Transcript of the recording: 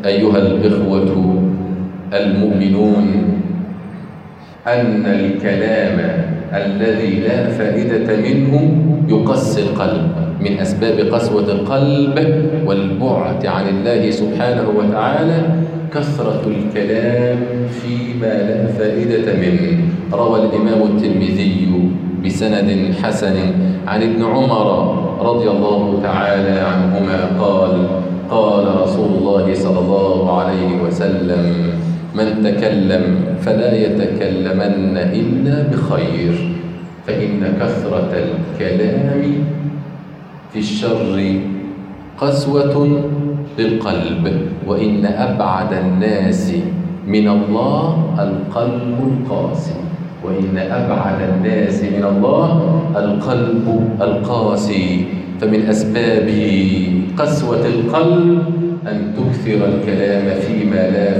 أيها الإخوة المؤمنون أن الكلام الذي لا فائدة منه يقسي القلب، من أسباب قسوة القلب والبعد عن الله سبحانه وتعالى كثرة الكلام فيما لا فائدة منه. روى الإمام الترمذي بسند حسن عن ابن عمر رضي الله تعالى عنهما قال: قال رسول الله صلى الله عليه وسلم: من تكلم فلا يتكلمن إلا بخير، فإن كثرة الكلام في الشر قسوة للقلب، وإن أبعد الناس من الله القلب القاسي، وإن أبعد الناس من الله القلب القاسي. فمن أسباب قسوة القلب أن تكثر الكلام فيما لا